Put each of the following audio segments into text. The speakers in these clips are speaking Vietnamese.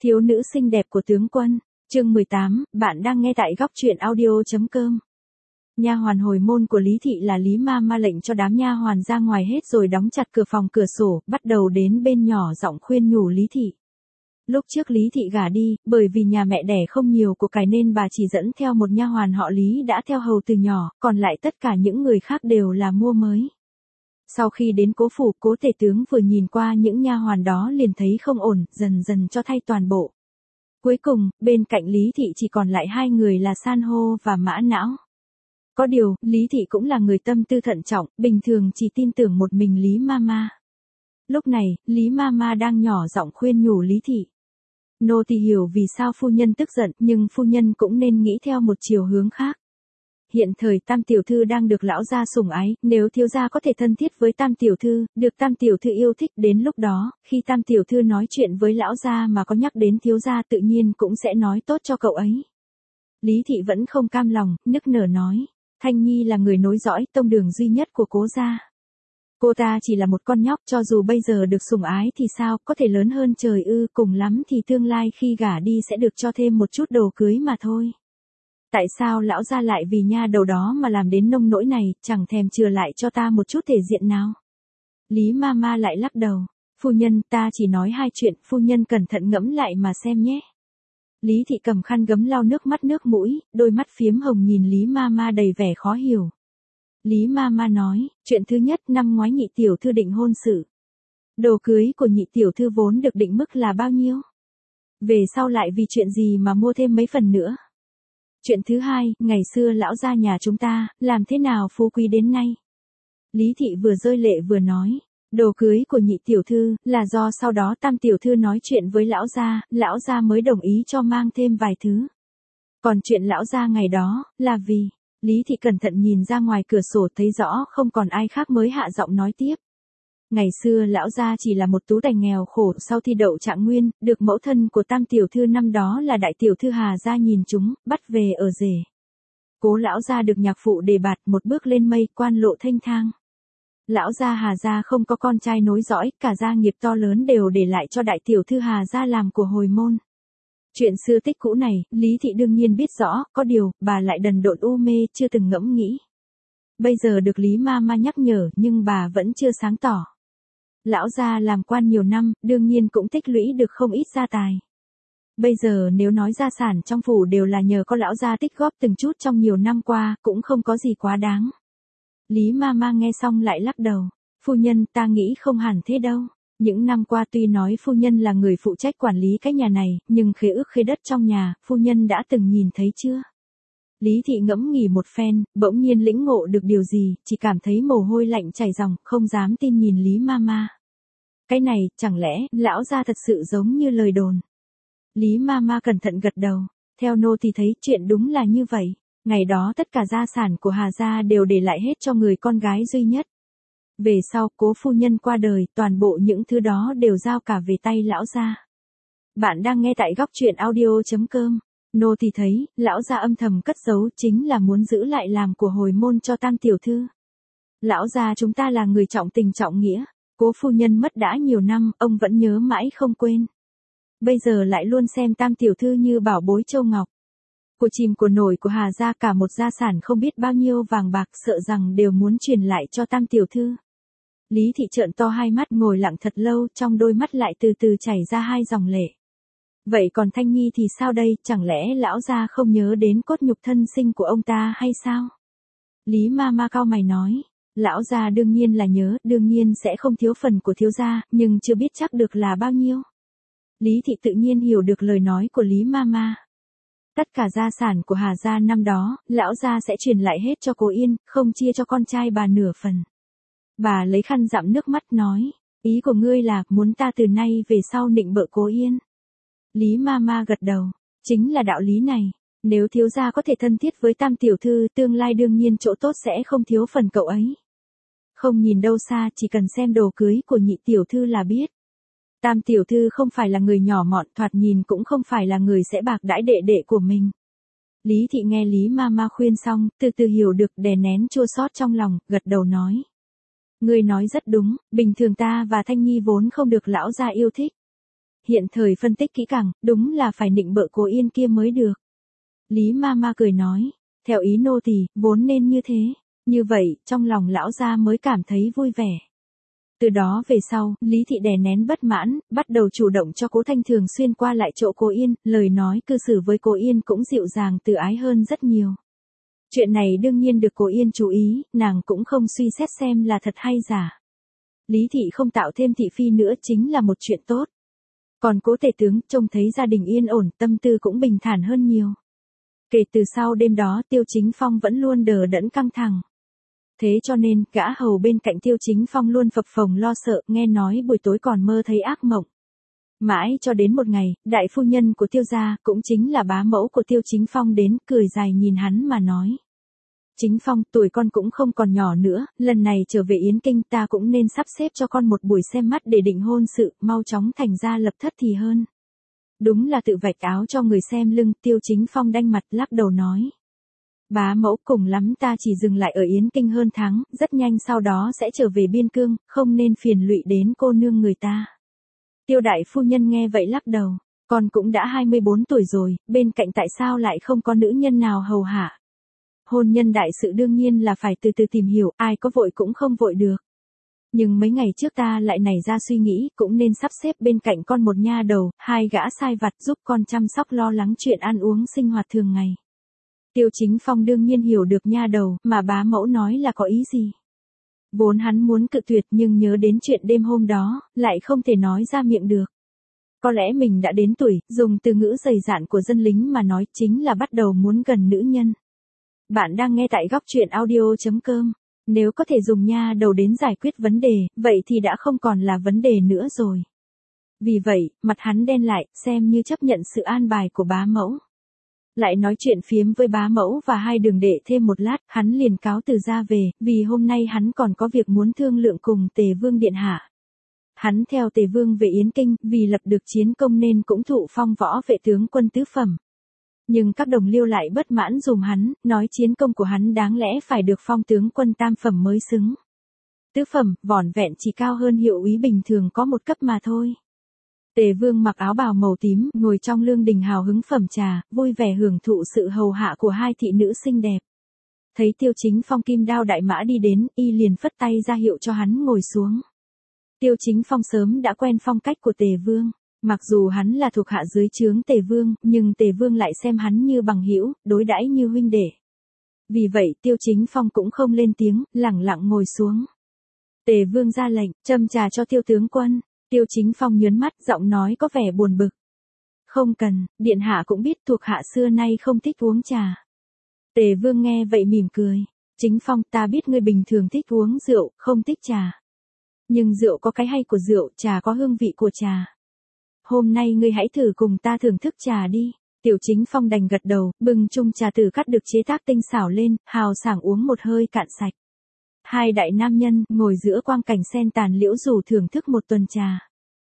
Thiếu nữ xinh đẹp của tướng quân, chương 18, bạn đang nghe tại góc truyện audio.com. Nha hoàn hồi môn của Lý Thị là Lý Ma lệnh cho đám nha hoàn ra ngoài hết rồi đóng chặt cửa phòng cửa sổ, bắt đầu đến bên nhỏ giọng khuyên nhủ Lý Thị. Lúc trước Lý Thị gả đi, bởi vì nhà mẹ đẻ không nhiều của cải nên bà chỉ dẫn theo một nha hoàn họ Lý đã theo hầu từ nhỏ, còn lại tất cả những người khác đều là mua mới. Sau khi đến cố phủ, cố tể tướng vừa nhìn qua những nha hoàn đó liền thấy không ổn, dần dần cho thay toàn bộ. Cuối cùng, bên cạnh Lý Thị chỉ còn lại hai người là San hô và Mã Não. Có điều, Lý Thị cũng là người tâm tư thận trọng, bình thường chỉ tin tưởng một mình Lý Ma. Lúc này, Lý Ma đang nhỏ giọng khuyên nhủ Lý Thị. Nô tỳ hiểu vì sao phu nhân tức giận, nhưng phu nhân cũng nên nghĩ theo một chiều hướng khác. Hiện thời Tam tiểu thư đang được lão gia sủng ái, nếu thiếu gia có thể thân thiết với Tam tiểu thư, được Tam tiểu thư yêu thích, đến lúc đó, khi Tam tiểu thư nói chuyện với lão gia mà có nhắc đến thiếu gia tự nhiên cũng sẽ nói tốt cho cậu ấy. Lý Thị vẫn không cam lòng, nức nở nói, Thanh Nhi là người nối dõi tông đường duy nhất của cố gia. Cô ta chỉ là một con nhóc, cho dù bây giờ được sủng ái thì sao, có thể lớn hơn trời ư, cùng lắm thì tương lai khi gả đi sẽ được cho thêm một chút đồ cưới mà thôi. Tại sao lão gia lại vì nha đầu đó mà làm đến nông nỗi này, chẳng thèm chừa lại cho ta một chút thể diện nào? Lý Ma lại lắc đầu, phu nhân, ta chỉ nói hai chuyện, phu nhân cẩn thận ngẫm lại mà xem nhé. Lý Thị cầm khăn gấm lau nước mắt nước mũi, đôi mắt phiếm hồng nhìn Lý Ma đầy vẻ khó hiểu. Lý Ma nói, chuyện thứ nhất, năm ngoái nhị tiểu thư định hôn sự. Đồ cưới của nhị tiểu thư vốn được định mức là bao nhiêu? Về sau lại vì chuyện gì mà mua thêm mấy phần nữa? Chuyện thứ hai, ngày xưa lão gia nhà chúng ta, làm thế nào phú quý đến nay? Lý Thị vừa rơi lệ vừa nói, đồ cưới của nhị tiểu thư, là do sau đó Tam tiểu thư nói chuyện với lão gia mới đồng ý cho mang thêm vài thứ. Còn chuyện lão gia ngày đó, là vì, Lý Thị cẩn thận nhìn ra ngoài cửa sổ thấy rõ không còn ai khác mới hạ giọng nói tiếp. Ngày xưa lão gia chỉ là một tú tài nghèo khổ, sau thi đậu trạng nguyên, được mẫu thân của Tam tiểu thư năm đó là đại tiểu thư Hà gia nhìn chúng, bắt về ở rể. Cố lão gia được nhạc phụ đề bạt, một bước lên mây, quan lộ thênh thang. Lão gia Hà gia không có con trai nối dõi, cả gia nghiệp to lớn đều để lại cho đại tiểu thư Hà gia làm của hồi môn. Chuyện xưa tích cũ này, Lý Thị đương nhiên biết rõ, có điều, bà lại đần độn u mê, chưa từng ngẫm nghĩ. Bây giờ được Lý Ma nhắc nhở, nhưng bà vẫn chưa sáng tỏ. Lão gia làm quan nhiều năm, đương nhiên cũng tích lũy được không ít gia tài. Bây giờ nếu nói gia sản trong phủ đều là nhờ có lão gia tích góp từng chút trong nhiều năm qua, cũng không có gì quá đáng. Lý Ma nghe xong lại lắc đầu, phu nhân, ta nghĩ không hẳn thế đâu. Những năm qua tuy nói phu nhân là người phụ trách quản lý cái nhà này, nhưng khế ước khế đất trong nhà, phu nhân đã từng nhìn thấy chưa? Lý Thị ngẫm nghỉ một phen, bỗng nhiên lĩnh ngộ được điều gì, chỉ cảm thấy mồ hôi lạnh chảy ròng, không dám tin nhìn Lý Ma. Cái này, chẳng lẽ, lão gia thật sự giống như lời đồn? Lý Ma cẩn thận gật đầu, theo nô thì thấy chuyện đúng là như vậy. Ngày đó tất cả gia sản của Hà gia đều để lại hết cho người con gái duy nhất. Về sau, cố phu nhân qua đời, toàn bộ những thứ đó đều giao cả về tay lão gia. Bạn đang nghe tại góc truyện audio.com. Nô thì thấy, lão gia âm thầm cất giấu chính là muốn giữ lại làm của hồi môn cho Tam tiểu thư. Lão gia chúng ta là người trọng tình trọng nghĩa, cố phu nhân mất đã nhiều năm, ông vẫn nhớ mãi không quên. Bây giờ lại luôn xem Tam tiểu thư như bảo bối châu ngọc. Của chìm của nổi của Hà gia, cả một gia sản không biết bao nhiêu vàng bạc, sợ rằng đều muốn truyền lại cho Tam tiểu thư. Lý Thị trợn to hai mắt, ngồi lặng thật lâu, trong đôi mắt lại từ từ chảy ra hai dòng lệ. Vậy còn Thanh Nhi thì sao đây, chẳng lẽ lão gia không nhớ đến cốt nhục thân sinh của ông ta hay sao? Lý Ma cau mày nói, lão gia đương nhiên là nhớ, đương nhiên sẽ không thiếu phần của thiếu gia, nhưng chưa biết chắc được là bao nhiêu. Lý Thị tự nhiên hiểu được lời nói của Lý Ma. Tất cả gia sản của Hà gia năm đó, lão gia sẽ truyền lại hết cho Cố Yên, không chia cho con trai bà nửa phần. Bà lấy khăn dặm nước mắt nói, ý của ngươi là muốn ta từ nay về sau nịnh bợ Cố Yên. Lý Ma gật đầu, chính là đạo lý này, nếu thiếu gia có thể thân thiết với Tam tiểu thư, tương lai đương nhiên chỗ tốt sẽ không thiếu phần cậu ấy. Không nhìn đâu xa, chỉ cần xem đồ cưới của nhị tiểu thư là biết. Tam tiểu thư không phải là người nhỏ mọn, thoạt nhìn cũng không phải là người sẽ bạc đãi đệ đệ của mình. Lý Thị nghe Lý Ma khuyên xong, từ từ hiểu được, đè nén chua xót trong lòng, gật đầu nói. Ngươi nói rất đúng, bình thường ta và Thanh Nhi vốn không được lão gia yêu thích. hiện thời phân tích kỹ càng, đúng là phải nịnh bợ Cố Yên kia mới được. Lý Mama cười nói, theo ý nô tỳ, vốn nên như thế. Như vậy, trong lòng lão gia mới cảm thấy vui vẻ. Từ đó về sau, Lý Thị đè nén bất mãn, bắt đầu chủ động cho Cố Thanh thường xuyên qua lại chỗ Cố Yên, lời nói cư xử với Cố Yên cũng dịu dàng từ ái hơn rất nhiều. Chuyện này đương nhiên được Cố Yên chú ý, nàng cũng không suy xét xem là thật hay giả. Lý Thị không tạo thêm thị phi nữa chính là một chuyện tốt. Còn Cố tể tướng trông thấy gia đình yên ổn, tâm tư cũng bình thản hơn nhiều. Kể từ sau đêm đó Tiêu Chính Phong vẫn luôn đờ đẫn căng thẳng. Thế cho nên, gã hầu bên cạnh Tiêu Chính Phong luôn phập phồng lo sợ, nghe nói buổi tối còn mơ thấy ác mộng. Mãi cho đến một ngày, đại phu nhân của Tiêu gia, cũng chính là bá mẫu của Tiêu Chính Phong đến, cười dài nhìn hắn mà nói. Chính Phong, tuổi con cũng không còn nhỏ nữa, lần này trở về Yến Kinh ta cũng nên sắp xếp cho con một buổi xem mắt để định hôn sự, mau chóng thành ra lập thất thì hơn. Đúng là tự vạch áo cho người xem lưng, Tiêu Chính Phong đanh mặt lắc đầu nói. Bá mẫu, cùng lắm ta chỉ dừng lại ở Yến Kinh hơn tháng, rất nhanh sau đó sẽ trở về biên cương, không nên phiền lụy đến cô nương người ta. Tiêu đại phu nhân nghe vậy lắc đầu, con cũng đã 24 tuổi rồi, bên cạnh tại sao lại không có nữ nhân nào hầu hạ. Hôn nhân đại sự đương nhiên là phải từ từ tìm hiểu, ai có vội cũng không vội được. Nhưng mấy ngày trước ta lại nảy ra suy nghĩ, cũng nên sắp xếp bên cạnh con một nha đầu, 2 gã sai vặt giúp con chăm sóc lo lắng chuyện ăn uống sinh hoạt thường ngày. Tiêu Chính Phong đương nhiên hiểu được nha đầu, mà bá mẫu nói là có ý gì. Vốn hắn muốn cự tuyệt nhưng nhớ đến chuyện đêm hôm đó, lại không thể nói ra miệng được. Có lẽ mình đã đến tuổi, dùng từ ngữ dày dạn của dân lính mà nói chính là bắt đầu muốn gần nữ nhân. Bạn đang nghe tại góc truyện audio.com. Nếu có thể dùng nha đầu đến giải quyết vấn đề, vậy thì đã không còn là vấn đề nữa rồi. Vì vậy, mặt hắn đen lại, xem như chấp nhận sự an bài của bá mẫu. Lại nói chuyện phiếm với bá mẫu và 2 đường đệ thêm một lát, hắn liền cáo từ ra về, vì hôm nay hắn còn có việc muốn thương lượng cùng Tề Vương điện hạ. Hắn theo Tề Vương về Yến Kinh, vì lập được chiến công nên cũng thụ phong võ vệ tướng quân tứ phẩm. Nhưng các đồng liêu lại bất mãn dùm hắn, nói chiến công của hắn đáng lẽ phải được phong tướng quân tam phẩm mới xứng. Tứ phẩm, vỏn vẹn chỉ cao hơn hiệu úy bình thường có một cấp mà thôi. Tề Vương mặc áo bào màu tím, ngồi trong lương đình hào hứng phẩm trà, vui vẻ hưởng thụ sự hầu hạ của 2 thị nữ xinh đẹp. Thấy Tiêu Chính Phong kim đao đại mã đi đến, y liền phất tay ra hiệu cho hắn ngồi xuống. Tiêu Chính Phong sớm đã quen phong cách của Tề Vương. Mặc dù hắn là thuộc hạ dưới trướng Tề Vương, nhưng Tề Vương lại xem hắn như bằng hữu, đối đãi như huynh đệ. Vì vậy Tiêu Chính Phong cũng không lên tiếng, lẳng lặng ngồi xuống. Tề Vương ra lệnh, châm trà cho Tiêu tướng quân. Tiêu Chính Phong nhớn mắt, giọng nói có vẻ buồn bực. Không cần, điện hạ cũng biết thuộc hạ xưa nay không thích uống trà. Tề Vương nghe vậy mỉm cười. Chính Phong, ta biết ngươi bình thường thích uống rượu, không thích trà. Nhưng rượu có cái hay của rượu, trà có hương vị của trà. Hôm nay ngươi hãy thử cùng ta thưởng thức trà đi. Tiểu Chính Phong đành gật đầu, bưng chung trà tử cắt được chế tác tinh xảo lên, hào sảng uống một hơi cạn sạch. 2 đại nam nhân, ngồi giữa quang cảnh sen tàn liễu rủ thưởng thức một tuần trà.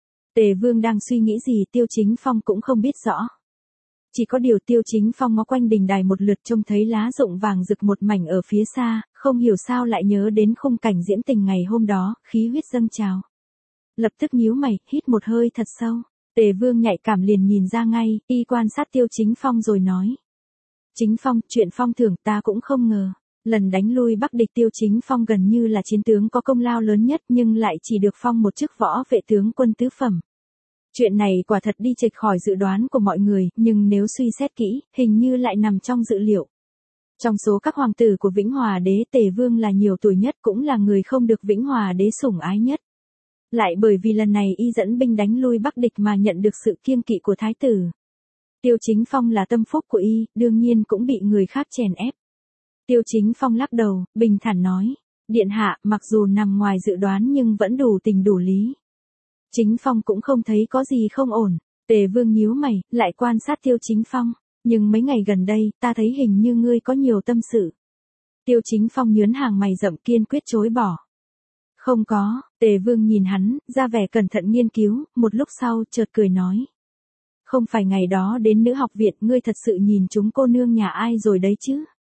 Tề Vương đang suy nghĩ gì Tiêu Chính Phong cũng không biết rõ. Chỉ có điều Tiêu Chính Phong ngó quanh đình đài một lượt trông thấy lá rụng vàng rực một mảnh ở phía xa, không hiểu sao lại nhớ đến khung cảnh diễm tình ngày hôm đó, khí huyết dâng trào. Lập tức nhíu mày, hít một hơi thật sâu. Tề Vương nhạy cảm liền nhìn ra ngay, y quan sát Tiêu Chính Phong rồi nói. Chính Phong, chuyện phong thưởng ta cũng không ngờ. Lần đánh lui Bắc địch Tiêu Chính Phong gần như là chiến tướng có công lao lớn nhất nhưng lại chỉ được phong một chức võ vệ tướng quân tứ phẩm. Chuyện này quả thật đi chệch khỏi dự đoán của mọi người, nhưng nếu suy xét kỹ, hình như lại nằm trong dự liệu. Trong số các hoàng tử của Vĩnh Hòa đế, Tề Vương là nhiều tuổi nhất cũng là người không được Vĩnh Hòa đế sủng ái nhất. Lại bởi vì lần này y dẫn binh đánh lui Bắc địch mà nhận được sự kiêng kỵ của thái tử. Tiêu Chính Phong là tâm phúc của y, đương nhiên cũng bị người khác chèn ép. Tiêu Chính Phong lắc đầu, bình thản nói, điện hạ, mặc dù nằm ngoài dự đoán nhưng vẫn đủ tình đủ lý. Chính Phong cũng không thấy có gì không ổn. Tề Vương nhíu mày, lại quan sát Tiêu Chính Phong, nhưng mấy ngày gần đây, ta thấy hình như ngươi có nhiều tâm sự. Tiêu Chính Phong nhướng hàng mày rậm kiên quyết chối bỏ. Không có, Tề Vương nhìn hắn, ra vẻ cẩn thận nghiên cứu, một lúc sau chợt cười nói. Không phải ngày đó đến nữ học viện ngươi thật sự nhìn chúng cô nương nhà ai rồi đấy chứ?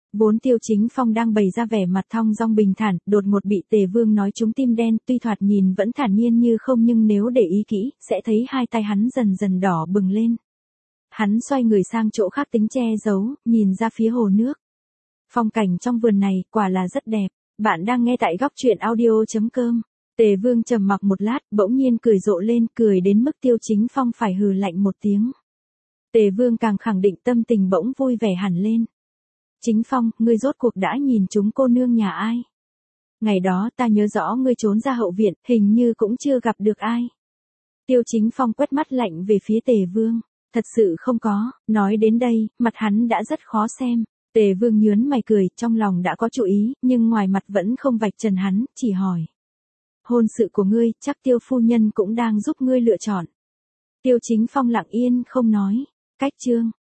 Vốn Tiêu Chính Phong đang bày ra vẻ mặt thong dong bình thản, đột ngột bị Tề Vương nói trúng tim đen, tuy thoạt nhìn vẫn thản nhiên như không nhưng nếu để ý kỹ, sẽ thấy hai tay hắn dần dần đỏ bừng lên. Hắn xoay người sang chỗ khác tính che giấu, nhìn ra phía hồ nước. Phong cảnh trong vườn này quả là rất đẹp. Bạn đang nghe tại góc truyện audio.com. Tề Vương trầm mặc một lát, bỗng nhiên cười rộ lên, cười đến mức Tiêu Chính Phong phải hừ lạnh một tiếng. Tề Vương càng khẳng định tâm tình bỗng vui vẻ hẳn lên. Chính Phong, ngươi rốt cuộc đã nhìn chúng cô nương nhà ai? Ngày đó ta nhớ rõ ngươi trốn ra hậu viện, hình như cũng chưa gặp được ai. Tiêu Chính Phong quét mắt lạnh về phía Tề Vương. Thật sự không có, nói đến đây, mặt hắn đã rất khó xem. Tề Vương nhướng mày cười, trong lòng đã có chú ý, nhưng ngoài mặt vẫn không vạch trần hắn, chỉ hỏi. Hôn sự của ngươi, chắc Tiêu phu nhân cũng đang giúp ngươi lựa chọn. Tiêu Chính Phong lặng yên không nói. Cách chương.